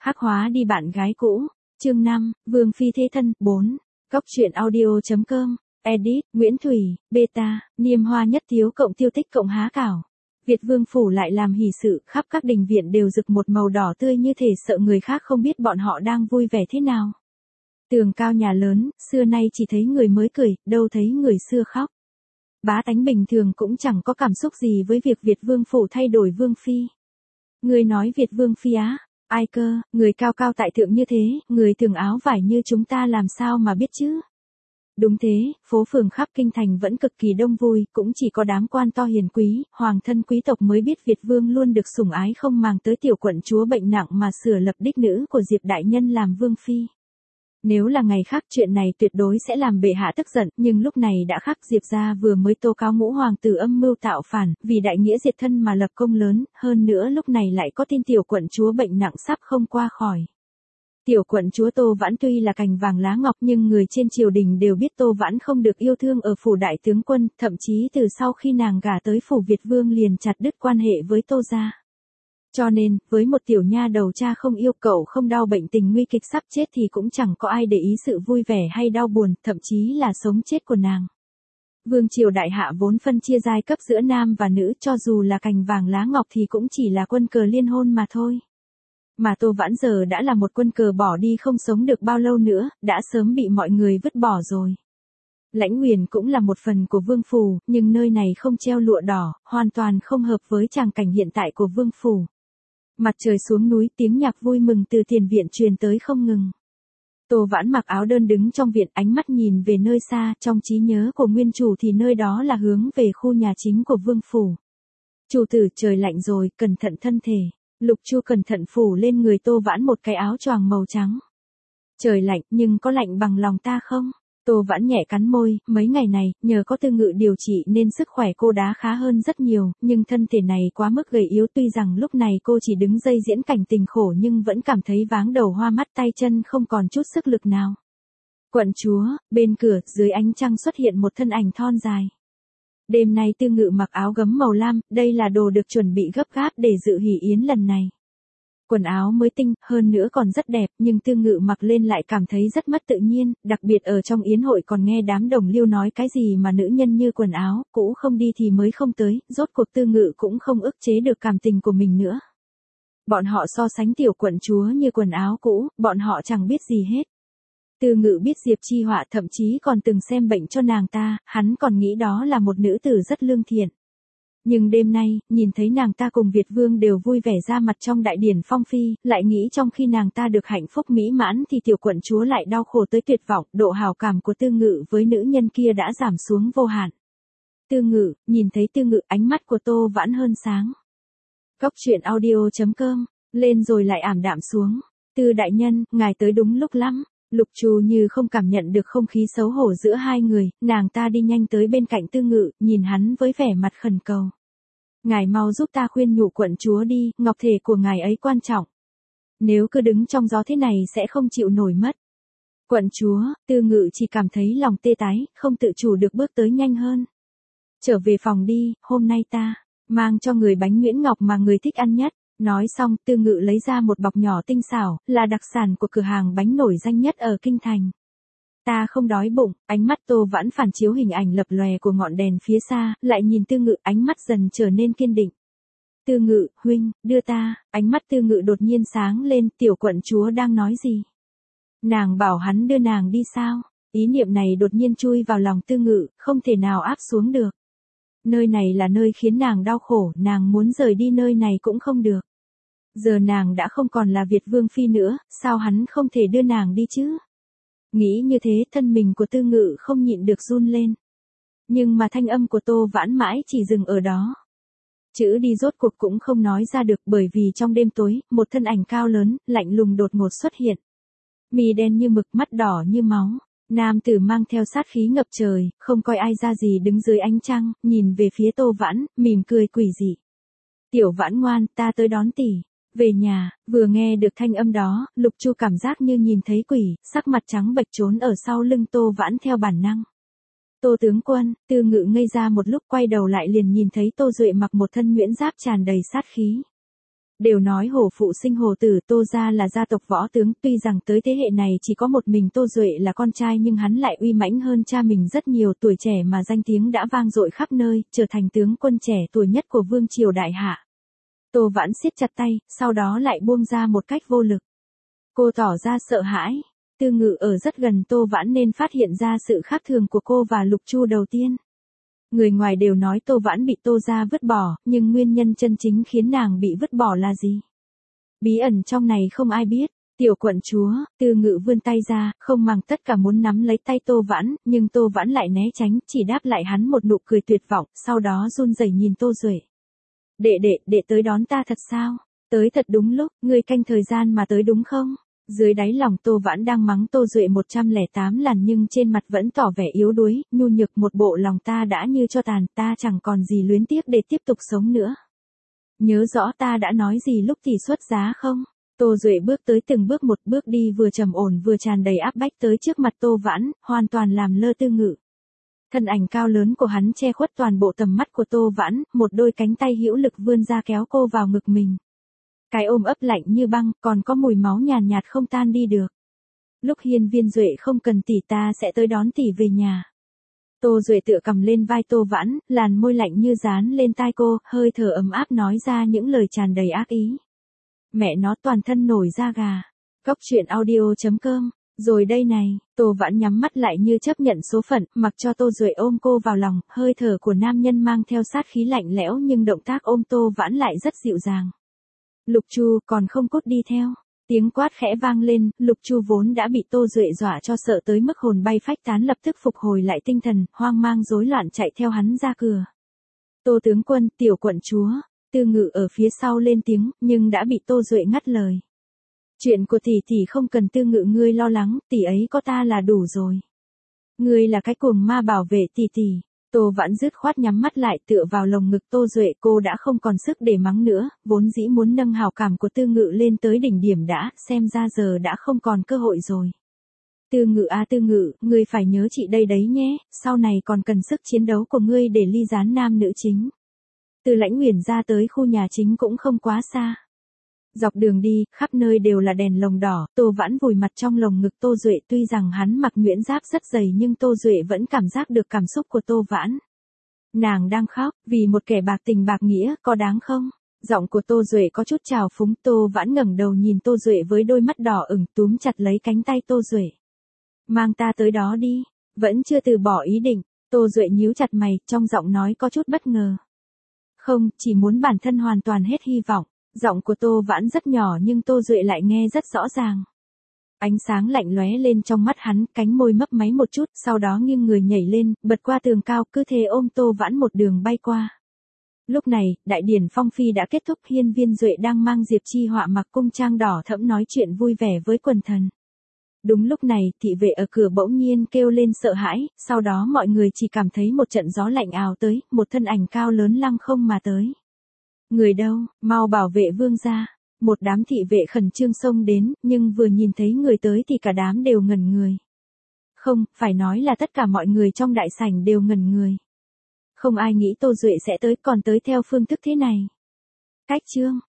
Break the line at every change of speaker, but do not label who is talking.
Hắc hóa đi bạn gái cũ. Chương 5, Vương phi thế thân. 4. Góc truyện audio.com. Edit, Nguyễn Thủy, Beta, Niêm Hoa Nhất Thiếu cộng Tiêu Tích cộng Há Cảo. Việt Vương phủ lại làm hỷ sự, khắp các đình viện đều rực một màu đỏ tươi như thể sợ người khác không biết bọn họ đang vui vẻ thế nào. Tường cao nhà lớn, xưa nay chỉ thấy người mới cười, đâu thấy người xưa khóc. Bá tánh bình thường cũng chẳng có cảm xúc gì với việc Việt Vương phủ thay đổi Vương phi. Người nói Việt Vương phi á? Ai cơ, người cao cao tại thượng như thế, người thường áo vải như chúng ta làm sao mà biết chứ? Đúng thế, phố phường khắp kinh thành vẫn cực kỳ đông vui, cũng chỉ có đám quan to hiền quý, hoàng thân quý tộc mới biết Việt Vương luôn được sủng ái không màng tới tiểu quận chúa bệnh nặng mà sửa lập đích nữ của Diệp đại nhân làm Vương phi. Nếu là ngày khác chuyện này tuyệt đối sẽ làm bệ hạ tức giận, nhưng lúc này đã khác. Diệp gia vừa mới tố cáo ngũ hoàng tử âm mưu tạo phản, vì đại nghĩa diệt thân mà lập công lớn, hơn nữa lúc này lại có tin tiểu quận chúa bệnh nặng sắp không qua khỏi. Tiểu quận chúa Tô Vãn tuy là cành vàng lá ngọc nhưng người trên triều đình đều biết Tô Vãn không được yêu thương ở phủ đại tướng quân, thậm chí từ sau khi nàng gả tới phủ Việt Vương liền chặt đứt quan hệ với Tô gia. Cho nên, với một tiểu nha đầu cha không yêu cậu không đau bệnh tình nguy kịch sắp chết thì cũng chẳng có ai để ý sự vui vẻ hay đau buồn, thậm chí là sống chết của nàng. Vương triều đại hạ vốn phân chia giai cấp giữa nam và nữ, cho dù là cành vàng lá ngọc thì cũng chỉ là quân cờ liên hôn mà thôi. Mà Tô Vãn giờ đã là một quân cờ bỏ đi không sống được bao lâu nữa, đã sớm bị mọi người vứt bỏ rồi. Lãnh Nguyền cũng là một phần của Vương phủ, nhưng nơi này không treo lụa đỏ, hoàn toàn không hợp với tràng cảnh hiện tại của Vương phủ. Mặt trời xuống núi, tiếng nhạc vui mừng từ tiền viện truyền tới không ngừng. Tô Vãn mặc áo đơn đứng trong viện, ánh mắt nhìn về nơi xa, trong trí nhớ của nguyên chủ thì nơi đó là hướng về khu nhà chính của Vương phủ. Chủ tử, trời lạnh rồi, cẩn thận thân thể. Lục Chu cẩn thận phủ lên người Tô Vãn một cái áo choàng màu trắng. Trời lạnh, nhưng có lạnh bằng lòng ta không? Tô Vãn nhẹ cắn môi, mấy ngày này, nhờ có Tư Ngự điều trị nên sức khỏe cô đã khá hơn rất nhiều, nhưng thân thể này quá mức gầy yếu, tuy rằng lúc này cô chỉ đứng dây diễn cảnh tình khổ nhưng vẫn cảm thấy váng đầu hoa mắt tay chân không còn chút sức lực nào. Quận chúa, bên cửa, dưới ánh trăng xuất hiện một thân ảnh thon dài. Đêm nay Tư Ngự mặc áo gấm màu lam, đây là đồ được chuẩn bị gấp gáp để dự hỷ yến lần này. Quần áo mới tinh, hơn nữa còn rất đẹp, nhưng Tư Ngự mặc lên lại cảm thấy rất mất tự nhiên, đặc biệt ở trong yến hội còn nghe đám đồng liêu nói cái gì mà nữ nhân như quần áo cũ không đi thì mới không tới, rốt cuộc Tư Ngự cũng không ức chế được cảm tình của mình nữa. Bọn họ so sánh tiểu quận chúa như quần áo cũ, bọn họ chẳng biết gì hết. Tư Ngự biết Diệp Chi Họa thậm chí còn từng xem bệnh cho nàng ta, hắn còn nghĩ đó là một nữ tử rất lương thiện. Nhưng đêm nay, nhìn thấy nàng ta cùng Việt Vương đều vui vẻ ra mặt trong đại điển phong phi, lại nghĩ trong khi nàng ta được hạnh phúc mỹ mãn thì tiểu quận chúa lại đau khổ tới tuyệt vọng, độ hào cảm của Tư Ngự với nữ nhân kia đã giảm xuống vô hạn. Tư Ngự, nhìn thấy Tư Ngự, ánh mắt của Tô Vãn hơn sáng. Góc truyện audio.com, lên rồi lại ảm đạm xuống. Tư đại nhân, ngài tới đúng lúc lắm. Lục Chu như không cảm nhận được không khí xấu hổ giữa hai người, nàng ta đi nhanh tới bên cạnh Tư Ngự, nhìn hắn với vẻ mặt khẩn cầu. Ngài mau giúp ta khuyên nhủ quận chúa đi, ngọc thể của ngài ấy quan trọng. Nếu cứ đứng trong gió thế này sẽ không chịu nổi mất. Quận chúa, Tư Ngự chỉ cảm thấy lòng tê tái, không tự chủ được bước tới nhanh hơn. Trở về phòng đi, hôm nay ta mang cho người bánh Nguyễn Ngọc mà người thích ăn nhất. Nói xong, Tư Ngự lấy ra một bọc nhỏ tinh xảo, là đặc sản của cửa hàng bánh nổi danh nhất ở kinh thành. Ta không đói bụng, ánh mắt Tô Vãn phản chiếu hình ảnh lập lòe của ngọn đèn phía xa, lại nhìn Tư Ngự, ánh mắt dần trở nên kiên định. Tư Ngự, huynh, đưa ta, ánh mắt Tư Ngự đột nhiên sáng lên, tiểu quận chúa đang nói gì? Nàng bảo hắn đưa nàng đi sao? Ý niệm này đột nhiên chui vào lòng Tư Ngự, không thể nào áp xuống được. Nơi này là nơi khiến nàng đau khổ, nàng muốn rời đi nơi này cũng không được. Giờ nàng đã không còn là Việt Vương phi nữa, sao hắn không thể đưa nàng đi chứ? Nghĩ như thế, thân mình của Tư Ngự không nhịn được run lên. Nhưng mà thanh âm của Tô Vãn mãi chỉ dừng ở đó. Chữ đi rốt cuộc cũng không nói ra được, bởi vì trong đêm tối, một thân ảnh cao lớn, lạnh lùng đột ngột xuất hiện. Mi đen như mực, mắt đỏ như máu. Nam tử mang theo sát khí ngập trời, không coi ai ra gì đứng dưới ánh trăng, nhìn về phía Tô Vãn, mỉm cười quỷ dị. Tiểu Vãn ngoan, ta tới đón tỷ. Về nhà, vừa nghe được thanh âm đó, Lục Chu cảm giác như nhìn thấy quỷ, sắc mặt trắng bệch trốn ở sau lưng Tô Vãn theo bản năng. Tô tướng quân, Tư Ngự ngây ra một lúc, quay đầu lại liền nhìn thấy Tô Duệ mặc một thân nhuyễn giáp tràn đầy sát khí. Đều nói hổ phụ sinh hổ tử, Tô gia là gia tộc võ tướng, tuy rằng tới thế hệ này chỉ có một mình Tô Duệ là con trai nhưng hắn lại uy mãnh hơn cha mình rất nhiều, tuổi trẻ mà danh tiếng đã vang dội khắp nơi, trở thành tướng quân trẻ tuổi nhất của vương triều đại hạ. Tô Vãn siết chặt tay, sau đó lại buông ra một cách vô lực. Cô tỏ ra sợ hãi. Tư Ngự ở rất gần Tô Vãn nên phát hiện ra sự khác thường của cô và Lục Chu đầu tiên. Người ngoài đều nói Tô Vãn bị Tô gia vứt bỏ, nhưng nguyên nhân chân chính khiến nàng bị vứt bỏ là gì? Bí ẩn trong này không ai biết. Tiểu quận chúa, Tư Ngự vươn tay ra, không màng tất cả muốn nắm lấy tay Tô Vãn, nhưng Tô Vãn lại né tránh, chỉ đáp lại hắn một nụ cười tuyệt vọng, sau đó run rẩy nhìn Tô Duệ. Đệ tới đón ta thật sao? Tới thật đúng lúc, ngươi canh thời gian mà tới đúng không? Dưới đáy lòng Tô Vãn đang mắng Tô Duệ 108 lần nhưng trên mặt vẫn tỏ vẻ yếu đuối, nhu nhược, một bộ lòng ta đã như cho tàn, ta chẳng còn gì luyến tiếc để tiếp tục sống nữa. Nhớ rõ ta đã nói gì lúc tỷ xuất giá không? Tô Duệ bước tới từng bước một, bước đi vừa trầm ổn vừa tràn đầy áp bách tới trước mặt Tô Vãn, hoàn toàn làm lơ Tư Ngự. Thân ảnh cao lớn của hắn che khuất toàn bộ tầm mắt của Tô Vãn, một đôi cánh tay hữu lực vươn ra kéo cô vào ngực mình. Cái ôm ấp lạnh như băng, còn có mùi máu nhàn nhạt không tan đi được. Lúc Hiên Viên Duệ không cần tỷ, ta sẽ tới đón tỷ về nhà. Tô Duệ tựa cầm lên vai Tô Vãn, làn môi lạnh như dán lên tai cô, hơi thở ấm áp nói ra những lời tràn đầy ác ý. Mẹ nó, toàn thân nổi da gà. Góc truyện audio.com. Rồi đây này, Tô Vãn nhắm mắt lại như chấp nhận số phận, mặc cho Tô Duệ ôm cô vào lòng, hơi thở của nam nhân mang theo sát khí lạnh lẽo nhưng động tác ôm Tô Vãn lại rất dịu dàng. Lục Chu, còn không cút đi theo. Tiếng quát khẽ vang lên, Lục Chu vốn đã bị Tô Duệ dọa cho sợ tới mức hồn bay phách tán lập tức phục hồi lại tinh thần, hoang mang rối loạn chạy theo hắn ra cửa. Tô tướng quân, tiểu quận chúa, Tư Ngự ở phía sau lên tiếng, nhưng đã bị Tô Duệ ngắt lời. Chuyện của tỷ không cần Tư Ngự ngươi lo lắng, tỷ ấy có ta là đủ rồi. Ngươi là cái cuồng ma bảo vệ tỷ. Tô Vãn dứt khoát nhắm mắt lại tựa vào lồng ngực Tô Duệ, cô đã không còn sức để mắng nữa, vốn dĩ muốn nâng hào cảm của Tư Ngự lên tới đỉnh điểm đã, xem ra giờ đã không còn cơ hội rồi. Tư Ngự à Tư Ngự, ngươi phải nhớ chị đây đấy nhé, sau này còn cần sức chiến đấu của ngươi để ly gián nam nữ chính. Từ Lãnh Uyển ra tới khu nhà chính cũng không quá xa. Dọc đường đi, khắp nơi đều là đèn lồng đỏ, Tô Vãn vùi mặt trong lồng ngực Tô Duệ, tuy rằng hắn mặc nhuyễn giáp rất dày nhưng Tô Duệ vẫn cảm giác được cảm xúc của Tô Vãn. Nàng đang khóc, vì một kẻ bạc tình bạc nghĩa, có đáng không? Giọng của Tô Duệ có chút trào phúng, Tô Vãn ngẩng đầu nhìn Tô Duệ với đôi mắt đỏ ửng, túm chặt lấy cánh tay Tô Duệ. Mang ta tới đó đi, vẫn chưa từ bỏ ý định, Tô Duệ nhíu chặt mày, trong giọng nói có chút bất ngờ. Không, chỉ muốn bản thân hoàn toàn hết hy vọng. Giọng của Tô Vãn rất nhỏ nhưng Tô Duệ lại nghe rất rõ ràng. Ánh sáng lạnh lóe lên trong mắt hắn, cánh môi mấp máy một chút, sau đó nghiêng người nhảy lên, bật qua tường cao, cứ thế ôm Tô Vãn một đường bay qua. Lúc này, đại điển phong phi đã kết thúc, Hiên Viên Duệ đang mang Diệp Chi Họa mặc cung trang đỏ thẫm nói chuyện vui vẻ với quần thần. Đúng lúc này, thị vệ ở cửa bỗng nhiên kêu lên sợ hãi, sau đó mọi người chỉ cảm thấy một trận gió lạnh ào tới, một thân ảnh cao lớn lăng không mà tới. Người đâu, mau bảo vệ vương gia. Một đám thị vệ khẩn trương xông đến, nhưng vừa nhìn thấy người tới thì cả đám đều ngẩn người. Không, phải nói là tất cả mọi người trong đại sảnh đều ngẩn người. Không ai nghĩ Tô Duệ sẽ tới, còn tới theo phương thức thế này. Cách chương